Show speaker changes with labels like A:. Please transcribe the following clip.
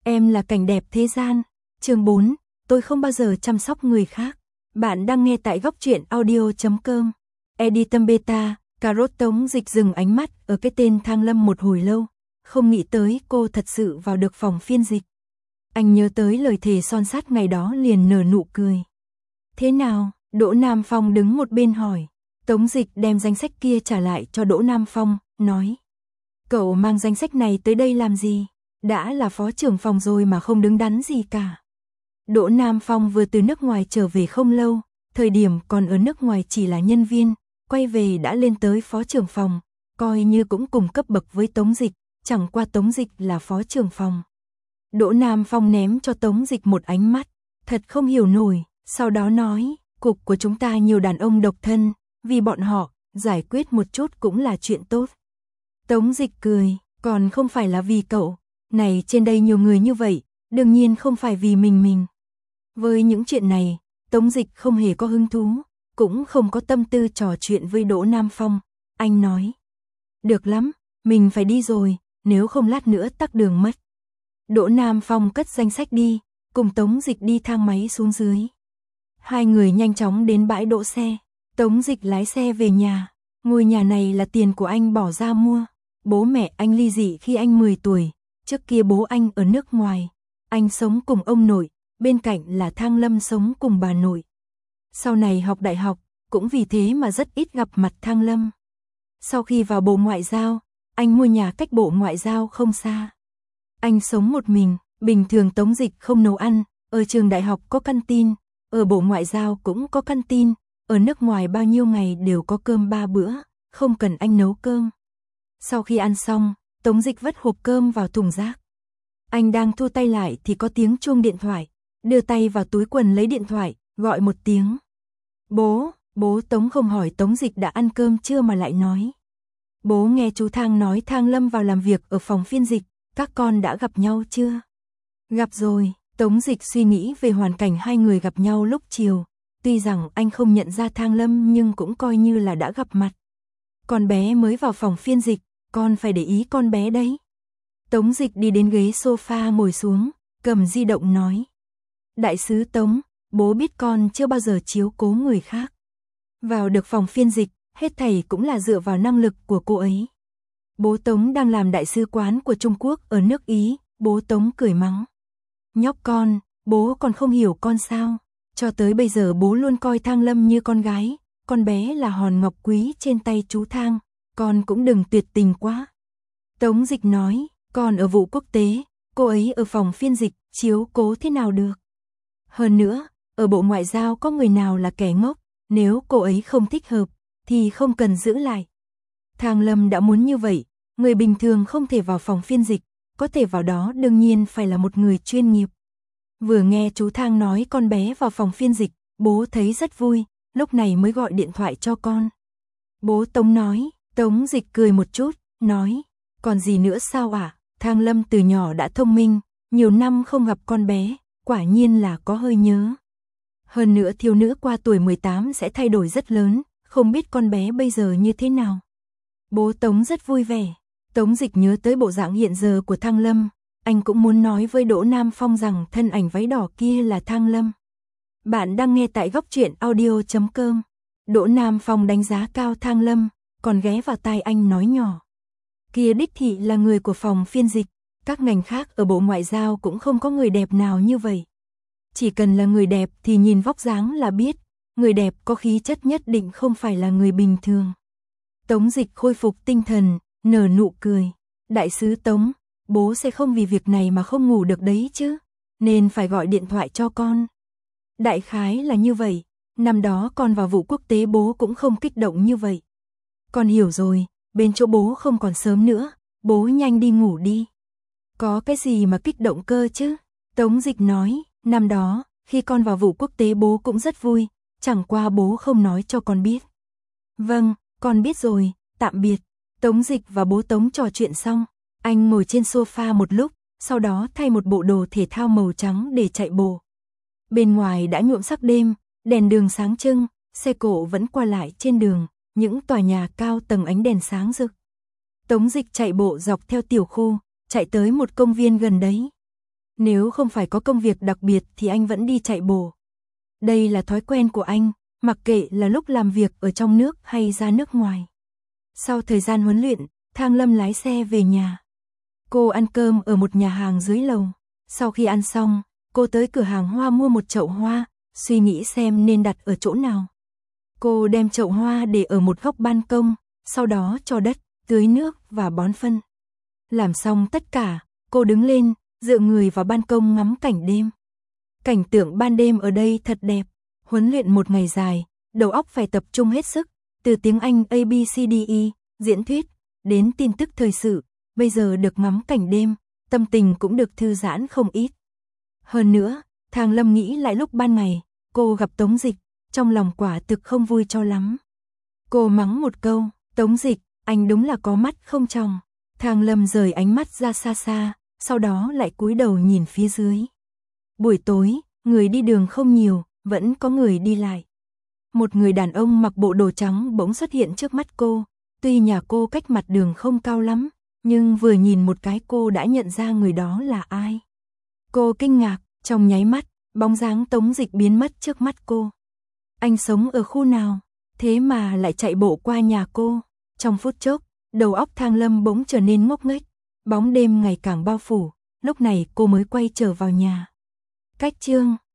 A: Em là cảnh đẹp thế gian. Chương 4, tôi không bao giờ chăm sóc người khác. Bạn đang nghe tại góc truyện audio.com. Editum Beta, cà rốt Tống Dịch dừng ánh mắt ở cái tên Thang Lâm một hồi lâu, không nghĩ tới cô thật sự vào được phòng phiên dịch. Anh nhớ tới lời thề son sắt ngày đó liền nở nụ cười. Thế nào? Đỗ Nam Phong đứng một bên hỏi. Tống Dịch đem danh sách kia trả lại cho Đỗ Nam Phong, nói. Cậu mang danh sách này tới đây làm gì? Đã là phó trưởng phòng rồi mà không đứng đắn gì cả. Đỗ Nam Phong vừa từ nước ngoài trở về không lâu, thời điểm còn ở nước ngoài chỉ là nhân viên, quay về đã lên tới phó trưởng phòng, coi như cũng cùng cấp bậc với Tống Dịch, chẳng qua Tống Dịch là phó trưởng phòng. Đỗ Nam Phong ném cho Tống Dịch một ánh mắt, thật không hiểu nổi, sau đó nói, cục của chúng ta nhiều đàn ông độc thân, vì bọn họ, giải quyết một chút cũng là chuyện tốt. Tống Dịch cười, còn không phải là vì cậu, này trên đây nhiều người như vậy, đương nhiên không phải vì mình. Với những chuyện này, Tống Dịch không hề có hứng thú, cũng không có tâm tư trò chuyện với Đỗ Nam Phong, anh nói. Được lắm, mình phải đi rồi, nếu không lát nữa tắc đường mất. Đỗ Nam Phong cất danh sách đi, cùng Tống Dịch đi thang máy xuống dưới. Hai người nhanh chóng đến bãi đỗ xe, Tống Dịch lái xe về nhà, ngôi nhà này là tiền của anh bỏ ra mua. Bố mẹ anh ly dị khi anh 10 tuổi, trước kia bố anh ở nước ngoài, anh sống cùng ông nội, bên cạnh là Thang Lâm sống cùng bà nội. Sau này học đại học, cũng vì thế mà rất ít gặp mặt Thang Lâm. Sau khi vào Bộ Ngoại giao, anh mua nhà cách Bộ Ngoại giao không xa. Anh sống một mình, bình thường Tống Dịch không nấu ăn, ở trường đại học có canteen, ở Bộ Ngoại giao cũng có canteen, ở nước ngoài bao nhiêu ngày đều có cơm 3 bữa, không cần anh nấu cơm. Sau khi ăn xong, Tống Dịch vứt hộp cơm vào thùng rác. Anh đang thu tay lại thì có tiếng chuông điện thoại, đưa tay vào túi quần lấy điện thoại, gọi một tiếng. Bố Tống không hỏi Tống Dịch đã ăn cơm chưa mà lại nói. Bố nghe chú Thang nói Thang Lâm vào làm việc ở phòng phiên dịch, các con đã gặp nhau chưa? Gặp rồi, Tống Dịch suy nghĩ về hoàn cảnh hai người gặp nhau lúc chiều, tuy rằng anh không nhận ra Thang Lâm nhưng cũng coi như là đã gặp mặt. Con bé mới vào phòng phiên dịch, con phải để ý con bé đấy. Tống Dịch đi đến ghế sofa ngồi xuống, cầm di động nói. Đại sứ Tống, bố biết con chưa bao giờ chiếu cố người khác. Vào được phòng phiên dịch, hết thảy cũng là dựa vào năng lực của cô ấy. Bố Tống đang làm đại sứ quán của Trung Quốc ở nước Ý, bố Tống cười mắng. Nhóc con, bố còn không hiểu con sao? Cho tới bây giờ bố luôn coi Thang Lâm như con gái, con bé là hòn ngọc quý trên tay chú Thang, con cũng đừng tuyệt tình quá. Tống Dịch nói, con ở vụ quốc tế, cô ấy ở phòng phiên dịch, chiếu cố thế nào được. Hơn nữa, ở Bộ Ngoại giao có người nào là kẻ ngốc, nếu cô ấy không thích hợp, thì không cần giữ lại. Thang Lâm đã muốn như vậy, người bình thường không thể vào phòng phiên dịch, có thể vào đó đương nhiên phải là một người chuyên nghiệp. Vừa nghe chú Thang nói con bé vào phòng phiên dịch, bố thấy rất vui, lúc này mới gọi điện thoại cho con. Bố Tống nói, Tống Dịch cười một chút, nói, còn gì nữa sao ạ? Thang Lâm từ nhỏ đã thông minh, nhiều năm không gặp con bé, quả nhiên là có hơi nhớ. Hơn nữa thiếu nữ qua tuổi 18 sẽ thay đổi rất lớn, không biết con bé bây giờ như thế nào. Bố Tống rất vui vẻ, Tống Dịch nhớ tới bộ dạng hiện giờ của Thang Lâm, anh cũng muốn nói với Đỗ Nam Phong rằng thân ảnh váy đỏ kia là Thang Lâm. Bạn đang nghe tại góc truyện audio.com. Đỗ Nam Phong đánh giá cao Thang Lâm, còn ghé vào tai anh nói nhỏ. Kia đích thị là người của phòng phiên dịch, các ngành khác ở Bộ Ngoại giao cũng không có người đẹp nào như vậy. Chỉ cần là người đẹp thì nhìn vóc dáng là biết, người đẹp có khí chất nhất định không phải là người bình thường. Tống Dịch khôi phục tinh thần, nở nụ cười. Đại sứ Tống, bố sẽ không vì việc này mà không ngủ được đấy chứ, nên phải gọi điện thoại cho con. Đại khái là như vậy, năm đó con vào vụ quốc tế bố cũng không kích động như vậy. Con hiểu rồi, bên chỗ bố không còn sớm nữa, bố nhanh đi ngủ đi. Có cái gì mà kích động cơ chứ? Tống Dịch nói, năm đó, khi con vào vụ quốc tế bố cũng rất vui, chẳng qua bố không nói cho con biết. Vâng, con biết rồi, tạm biệt. Tống Dịch và bố Tống trò chuyện xong, anh ngồi trên sofa một lúc, sau đó thay một bộ đồ thể thao màu trắng để chạy bộ. Bên ngoài đã nhuộm sắc đêm, đèn đường sáng trưng, xe cộ vẫn qua lại trên đường, những tòa nhà cao tầng ánh đèn sáng rực. Tống Dịch chạy bộ dọc theo tiểu khu, chạy tới một công viên gần đấy. Nếu không phải có công việc đặc biệt thì anh vẫn đi chạy bộ. Đây là thói quen của anh, mặc kệ là lúc làm việc ở trong nước hay ra nước ngoài. Sau thời gian huấn luyện, Thang Lâm lái xe về nhà. Cô ăn cơm ở một nhà hàng dưới lầu. Sau khi ăn xong, cô tới cửa hàng hoa mua một chậu hoa, suy nghĩ xem nên đặt ở chỗ nào. Cô đem chậu hoa để ở một góc ban công, sau đó cho đất, tưới nước và bón phân. Làm xong tất cả, cô đứng lên, dựa người vào ban công ngắm cảnh đêm. Cảnh tượng ban đêm ở đây thật đẹp. Huấn luyện một ngày dài, đầu óc phải tập trung hết sức, từ tiếng Anh ABCDE, diễn thuyết, đến tin tức thời sự, bây giờ được ngắm cảnh đêm, tâm tình cũng được thư giãn không ít. Hơn nữa, Thang Lâm nghĩ lại lúc ban ngày, cô gặp Tống Dịch, trong lòng quả thực không vui cho lắm. Cô mắng một câu, Tống Dịch, anh đúng là có mắt không tròng. Thang Lâm rời ánh mắt ra xa xa, sau đó lại cúi đầu nhìn phía dưới. Buổi tối, người đi đường không nhiều, vẫn có người đi lại. Một người đàn ông mặc bộ đồ trắng bỗng xuất hiện trước mắt cô, tuy nhà cô cách mặt đường không cao lắm, nhưng vừa nhìn một cái cô đã nhận ra người đó là ai. Cô kinh ngạc, trong nháy mắt, bóng dáng Tống Dịch biến mất trước mắt cô. Anh sống ở khu nào, thế mà lại chạy bộ qua nhà cô? Trong phút chốc, đầu óc Thang Lâm bỗng trở nên ngốc nghếch, bóng đêm ngày càng bao phủ, lúc này cô mới quay trở vào nhà. Cách chương